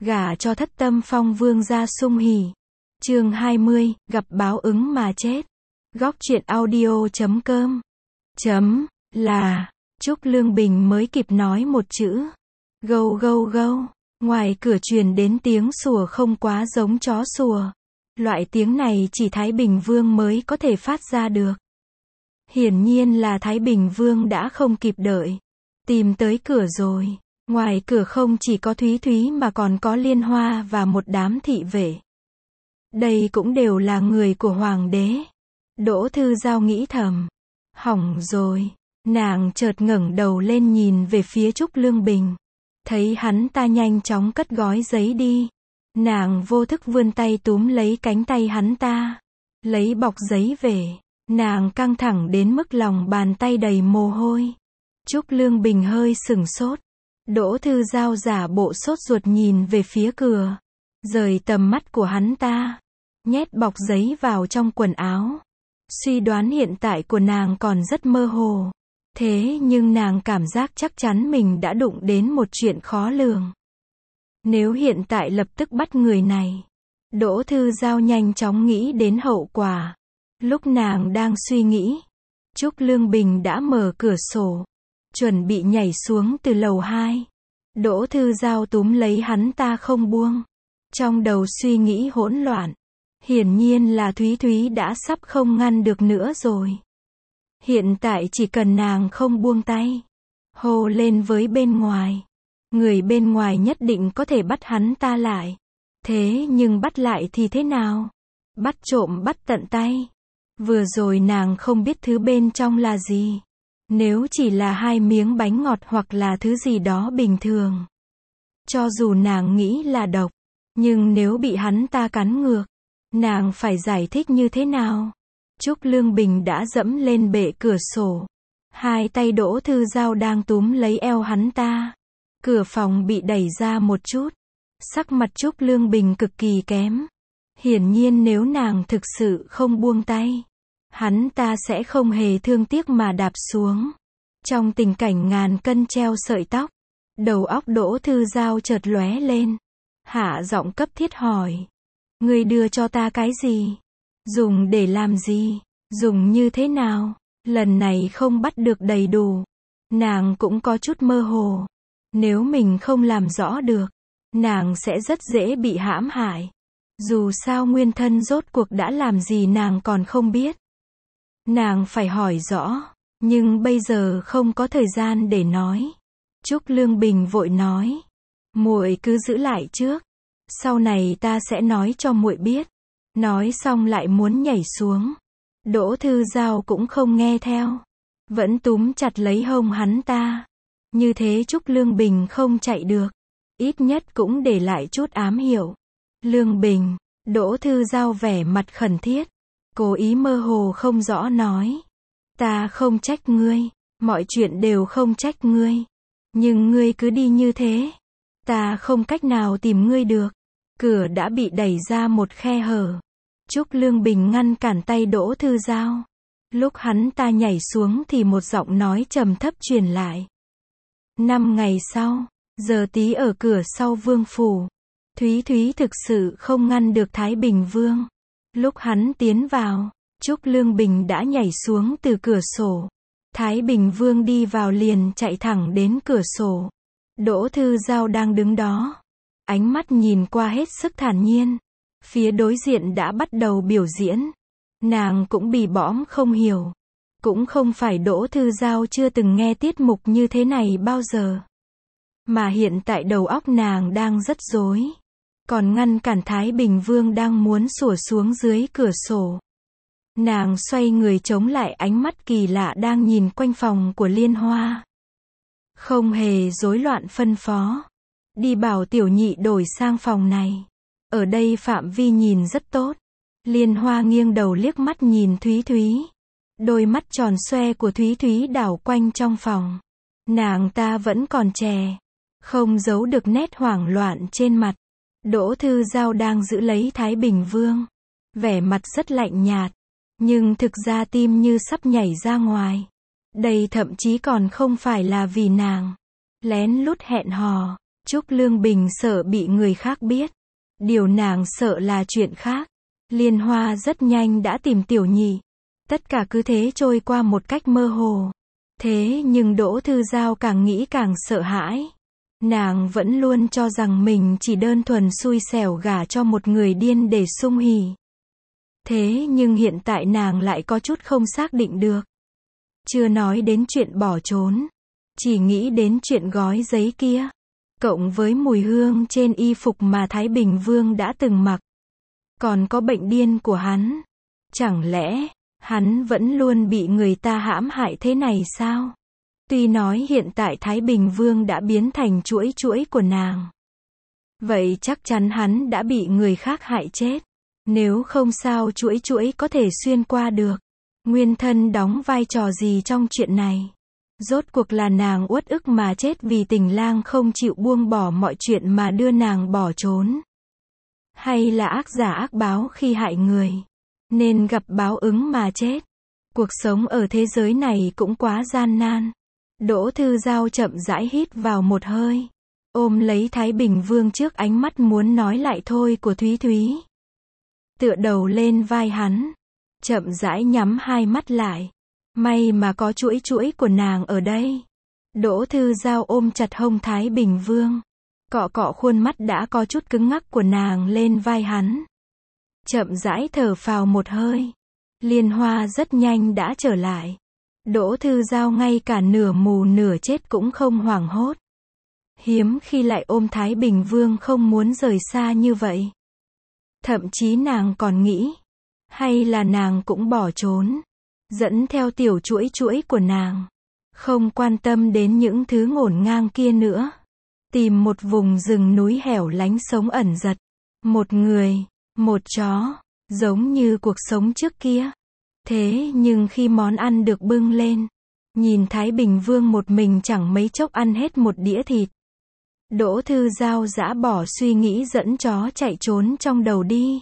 Gả cho Thất Tâm Phong vương gia sung hỉ. Chương 20, gặp báo ứng mà chết. Góc truyện audio.com là Trúc Lương Bình mới kịp nói một chữ. Gâu gâu gâu. Ngoài cửa truyền đến tiếng sủa không quá giống chó sủa. Loại tiếng này chỉ Thái Bình Vương mới có thể phát ra được. Hiển nhiên là Thái Bình Vương đã không kịp đợi. Tìm tới cửa rồi. Ngoài cửa không chỉ có Thúy Thúy mà còn có Liên Hoa và một đám thị vệ. Đây cũng đều là người của Hoàng đế. Đỗ Thư Giao nghĩ thầm. Hỏng rồi. Nàng chợt ngẩng đầu lên nhìn về phía Trúc Lương Bình. Thấy hắn ta nhanh chóng cất gói giấy đi. Nàng vô thức vươn tay túm lấy cánh tay hắn ta. Lấy bọc giấy về. Nàng căng thẳng đến mức lòng bàn tay đầy mồ hôi. Trúc Lương Bình hơi sửng sốt. Đỗ Thư Giao giả bộ sốt ruột nhìn về phía cửa. Rời tầm mắt của hắn ta. Nhét bọc giấy vào trong quần áo. Suy đoán hiện tại của nàng còn rất mơ hồ. Thế nhưng nàng cảm giác chắc chắn mình đã đụng đến một chuyện khó lường. Nếu hiện tại lập tức bắt người này. Đỗ Thư Giao nhanh chóng nghĩ đến hậu quả. Lúc nàng đang suy nghĩ. Trúc Lương Bình đã mở cửa sổ. Chuẩn bị nhảy xuống từ lầu 2. Đỗ Thư Giao túm lấy hắn ta không buông. Trong đầu suy nghĩ hỗn loạn. Hiển nhiên là Thúy Thúy đã sắp không ngăn được nữa rồi. Hiện tại chỉ cần nàng không buông tay. Hô lên với bên ngoài. Người bên ngoài nhất định có thể bắt hắn ta lại. Thế nhưng bắt lại thì thế nào? Bắt trộm bắt tận tay. Vừa rồi nàng không biết thứ bên trong là gì. Nếu chỉ là 2 miếng bánh ngọt hoặc là thứ gì đó bình thường. Cho dù nàng nghĩ là độc. Nhưng nếu bị hắn ta cắn ngược. Nàng phải giải thích như thế nào? Trúc Lương Bình đã dẫm lên bệ cửa sổ. 2 tay Đỗ Thư Giao đang túm lấy eo hắn ta. Cửa phòng bị đẩy ra một chút. Sắc mặt Trúc Lương Bình cực kỳ kém. Hiển nhiên nếu nàng thực sự không buông tay. Hắn ta sẽ không hề thương tiếc mà đạp xuống. Trong tình cảnh ngàn cân treo sợi tóc. Đầu óc Đỗ Thư Giao chợt lóe lên. Hạ giọng cấp thiết hỏi. Ngươi đưa cho ta cái gì? Dùng để làm gì? Dùng như thế nào? Lần này không bắt được đầy đủ. Nàng cũng có chút mơ hồ. Nếu mình không làm rõ được, nàng sẽ rất dễ bị hãm hại. Dù sao nguyên thân rốt cuộc đã làm gì nàng còn không biết. Nàng phải hỏi rõ, nhưng bây giờ không có thời gian để nói. Trúc Lương Bình vội nói, muội cứ giữ lại trước, sau này ta sẽ nói cho muội biết. Nói xong lại muốn nhảy xuống. Đỗ Thư Giao cũng không nghe theo, vẫn túm chặt lấy hông hắn ta. Như thế Trúc Lương Bình không chạy được, ít nhất cũng để lại chút ám hiệu. Lương Bình, Đỗ Thư Giao vẻ mặt khẩn thiết, cố ý mơ hồ không rõ nói. Ta không trách ngươi, mọi chuyện đều không trách ngươi. Nhưng ngươi cứ đi như thế, ta không cách nào tìm ngươi được. Cửa đã bị đẩy ra một khe hở. Trúc Lương Bình ngăn cản tay Đỗ Thư Giao. Lúc hắn ta nhảy xuống thì một giọng nói trầm thấp truyền lại. 5 ngày sau, giờ tí ở cửa sau vương phủ. Thúy Thúy thực sự không ngăn được Thái Bình Vương. Lúc hắn tiến vào, Trúc Lương Bình đã nhảy xuống từ cửa sổ. Thái Bình Vương đi vào liền chạy thẳng đến cửa sổ. Đỗ Thư Giao đang đứng đó. Ánh mắt nhìn qua hết sức thản nhiên. Phía đối diện đã bắt đầu biểu diễn. Nàng cũng bì bõm không hiểu. Cũng không phải Đỗ Thư Giao chưa từng nghe tiết mục như thế này bao giờ. Mà hiện tại đầu óc nàng đang rất rối. Còn ngăn cản Thái Bình Vương đang muốn sủa xuống dưới cửa sổ. Nàng xoay người chống lại ánh mắt kỳ lạ đang nhìn quanh phòng của Liên Hoa. Không hề rối loạn phân phó. Đi bảo tiểu nhị đổi sang phòng này. Ở đây phạm vi nhìn rất tốt. Liên Hoa nghiêng đầu liếc mắt nhìn Thúy Thúy. Đôi mắt tròn xoe của Thúy Thúy đảo quanh trong phòng. Nàng ta vẫn còn trẻ. Không giấu được nét hoảng loạn trên mặt. Đỗ Thư Giao đang giữ lấy Thái Bình Vương. Vẻ mặt rất lạnh nhạt. Nhưng thực ra tim như sắp nhảy ra ngoài. Đây thậm chí còn không phải là vì nàng lén lút hẹn hò. Trúc Lương Bình sợ bị người khác biết. Điều nàng sợ là chuyện khác. Liên Hoa rất nhanh đã tìm Tiểu Nhị. Tất cả cứ thế trôi qua một cách mơ hồ. Thế nhưng Đỗ Thư Giao càng nghĩ càng sợ hãi. Nàng vẫn luôn cho rằng mình chỉ đơn thuần xui xẻo gả cho một người điên để sung hỉ. Thế nhưng hiện tại nàng lại có chút không xác định được. Chưa nói đến chuyện bỏ trốn. Chỉ nghĩ đến chuyện gói giấy kia. Cộng với mùi hương trên y phục mà Thái Bình Vương đã từng mặc. Còn có bệnh điên của hắn. Chẳng lẽ, hắn vẫn luôn bị người ta hãm hại thế này sao? Tuy nói hiện tại Thái Bình Vương đã biến thành chuỗi chuỗi của nàng. Vậy chắc chắn hắn đã bị người khác hại chết. Nếu không sao chuỗi chuỗi có thể xuyên qua được. Nguyên thân đóng vai trò gì trong chuyện này? Rốt cuộc là nàng uất ức mà chết vì tình lang không chịu buông bỏ mọi chuyện mà đưa nàng bỏ trốn? Hay là ác giả ác báo khi hại người, nên gặp báo ứng mà chết? Cuộc sống ở thế giới này cũng quá gian nan. Đỗ Thư Giao chậm rãi hít vào một hơi. Ôm lấy Thái Bình Vương trước ánh mắt muốn nói lại thôi của Thúy Thúy. Tựa đầu lên vai hắn. Chậm rãi nhắm hai mắt lại. May mà có chuỗi chuỗi của nàng ở đây. Đỗ Thư Giao ôm chặt hông Thái Bình Vương. Cọ cọ khuôn mắt đã có chút cứng ngắc của nàng lên vai hắn. Chậm rãi thở phào một hơi. Liên Hoa rất nhanh đã trở lại. Đỗ Thư Giao ngay cả nửa mù nửa chết cũng không hoảng hốt. Hiếm khi lại ôm Thái Bình Vương không muốn rời xa như vậy. Thậm chí nàng còn nghĩ, hay là nàng cũng bỏ trốn, dẫn theo tiểu chuỗi chuỗi của nàng, không quan tâm đến những thứ ngổn ngang kia nữa. Tìm một vùng rừng núi hẻo lánh sống ẩn giật. Một người, một chó, giống như cuộc sống trước kia. Thế nhưng khi món ăn được bưng lên, nhìn Thái Bình Vương một mình chẳng mấy chốc ăn hết một đĩa thịt. Đỗ Thư Giao dã bỏ suy nghĩ dẫn chó chạy trốn trong đầu đi.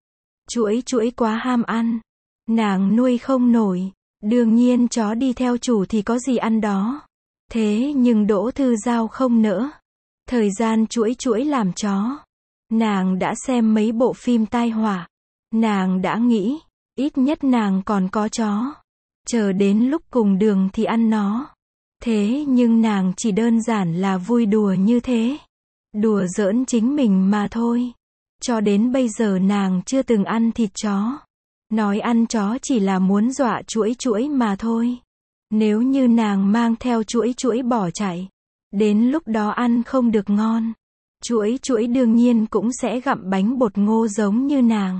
Chuỗi chuỗi quá ham ăn. Nàng nuôi không nổi. Đương nhiên chó đi theo chủ thì có gì ăn đó. Thế nhưng Đỗ Thư Giao không nỡ. Thời gian chuỗi chuỗi làm chó. Nàng đã xem mấy bộ phim tai họa. Nàng đã nghĩ, ít nhất nàng còn có chó. Chờ đến lúc cùng đường thì ăn nó. Thế nhưng nàng chỉ đơn giản là vui đùa như thế. Đùa giỡn chính mình mà thôi. Cho đến bây giờ nàng chưa từng ăn thịt chó. Nói ăn chó chỉ là muốn dọa chuỗi chuỗi mà thôi. Nếu như nàng mang theo chuỗi chuỗi bỏ chạy, đến lúc đó ăn không được ngon. Chuỗi chuỗi đương nhiên cũng sẽ gặm bánh bột ngô giống như nàng.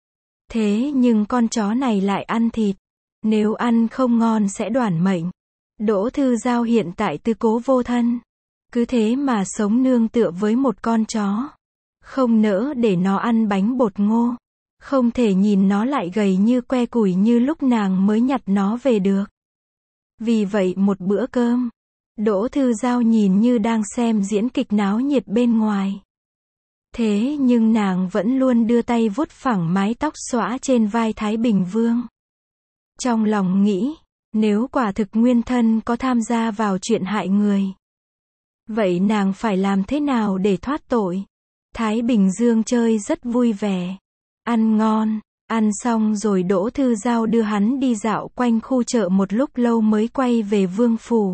Thế nhưng con chó này lại ăn thịt. Nếu ăn không ngon sẽ đoản mệnh. Đỗ Thư Giao hiện tại tư cố vô thân. Cứ thế mà sống nương tựa với một con chó. Không nỡ để nó ăn bánh bột ngô. Không thể nhìn nó lại gầy như que củi như lúc nàng mới nhặt nó về được. Vì vậy một bữa cơm, Đỗ Thư Giao nhìn như đang xem diễn kịch náo nhiệt bên ngoài. Thế nhưng nàng vẫn luôn đưa tay vuốt phẳng mái tóc xõa trên vai Thái Bình Vương. Trong lòng nghĩ, nếu quả thực nguyên thân có tham gia vào chuyện hại người, vậy nàng phải làm thế nào để thoát tội? Thái Bình Dương chơi rất vui vẻ, ăn ngon, ăn xong rồi Đỗ Thư Giao đưa hắn đi dạo quanh khu chợ một lúc lâu mới quay về vương phủ.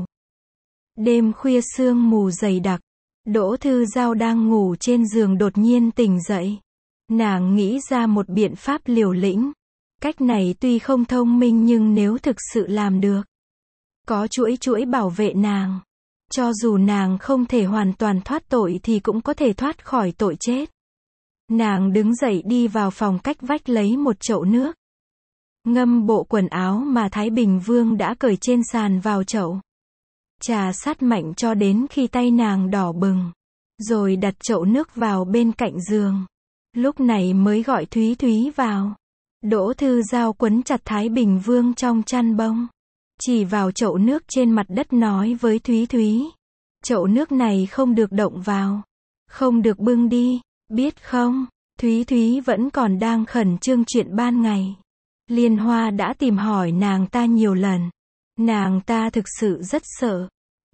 Đêm khuya sương mù dày đặc, Đỗ Thư Giao đang ngủ trên giường đột nhiên tỉnh dậy. Nàng nghĩ ra một biện pháp liều lĩnh. Cách này tuy không thông minh nhưng nếu thực sự làm được, có chuỗi chuỗi bảo vệ nàng, cho dù nàng không thể hoàn toàn thoát tội thì cũng có thể thoát khỏi tội chết. Nàng đứng dậy đi vào phòng cách vách lấy một chậu nước, ngâm bộ quần áo mà Thái Bình Vương đã cởi trên sàn vào chậu. Trà sát mạnh cho đến khi tay nàng đỏ bừng, rồi đặt chậu nước vào bên cạnh giường. Lúc này mới gọi Thúy Thúy vào. Đỗ Thư Giao quấn chặt Thái Bình Vương trong chăn bông, chỉ vào chậu nước trên mặt đất nói với Thúy Thúy. Chậu nước này không được động vào, không được bưng đi, biết không? Thúy Thúy vẫn còn đang khẩn trương chuyện ban ngày. Liên Hoa đã tìm hỏi nàng ta nhiều lần. Nàng ta thực sự rất sợ.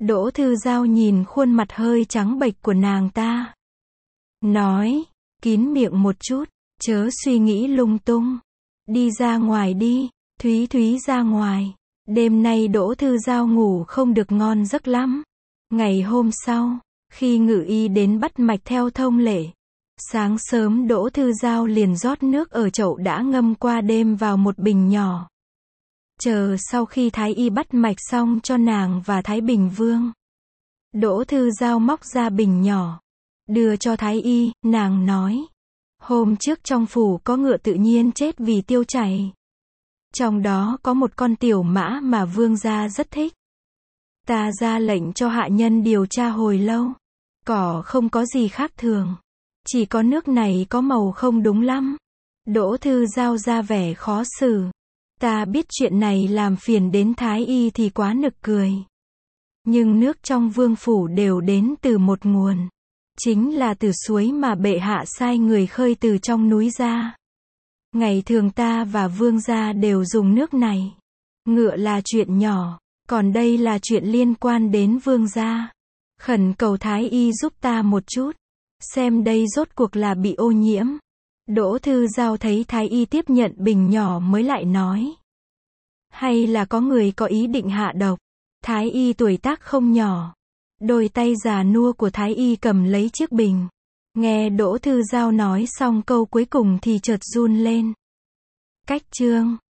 Đỗ Thư Giao nhìn khuôn mặt hơi trắng bệch của nàng ta. Nói, kín miệng một chút, chớ suy nghĩ lung tung. Đi ra ngoài đi, Thúy Thúy ra ngoài. Đêm nay Đỗ Thư Giao ngủ không được ngon giấc lắm. Ngày hôm sau, khi Ngự Y đến bắt mạch theo thông lệ, sáng sớm Đỗ Thư Giao liền rót nước ở chậu đã ngâm qua đêm vào một bình nhỏ. Chờ sau khi Thái Y bắt mạch xong cho nàng và Thái Bình Vương, Đỗ Thư Giao móc ra bình nhỏ, đưa cho Thái Y, nàng nói. Hôm trước trong phủ có ngựa tự nhiên chết vì tiêu chảy. Trong đó có một con tiểu mã mà vương gia rất thích. Ta ra lệnh cho hạ nhân điều tra hồi lâu. Cỏ không có gì khác thường. Chỉ có nước này có màu không đúng lắm. Đỗ Thư Giao ra vẻ khó xử. Ta biết chuyện này làm phiền đến Thái Y thì quá nực cười. Nhưng nước trong vương phủ đều đến từ một nguồn. Chính là từ suối mà bệ hạ sai người khơi từ trong núi ra. Ngày thường ta và vương gia đều dùng nước này. Ngựa là chuyện nhỏ, còn đây là chuyện liên quan đến vương gia. Khẩn cầu Thái Y giúp ta một chút. Xem đây rốt cuộc là bị ô nhiễm. Đỗ Thư Giao thấy Thái Y tiếp nhận bình nhỏ mới lại nói. Hay là có người có ý định hạ độc. Thái Y tuổi tác không nhỏ. Đôi tay già nua của Thái Y cầm lấy chiếc bình. Nghe Đỗ Thư Giao nói xong câu cuối cùng thì chợt run lên. Cách chương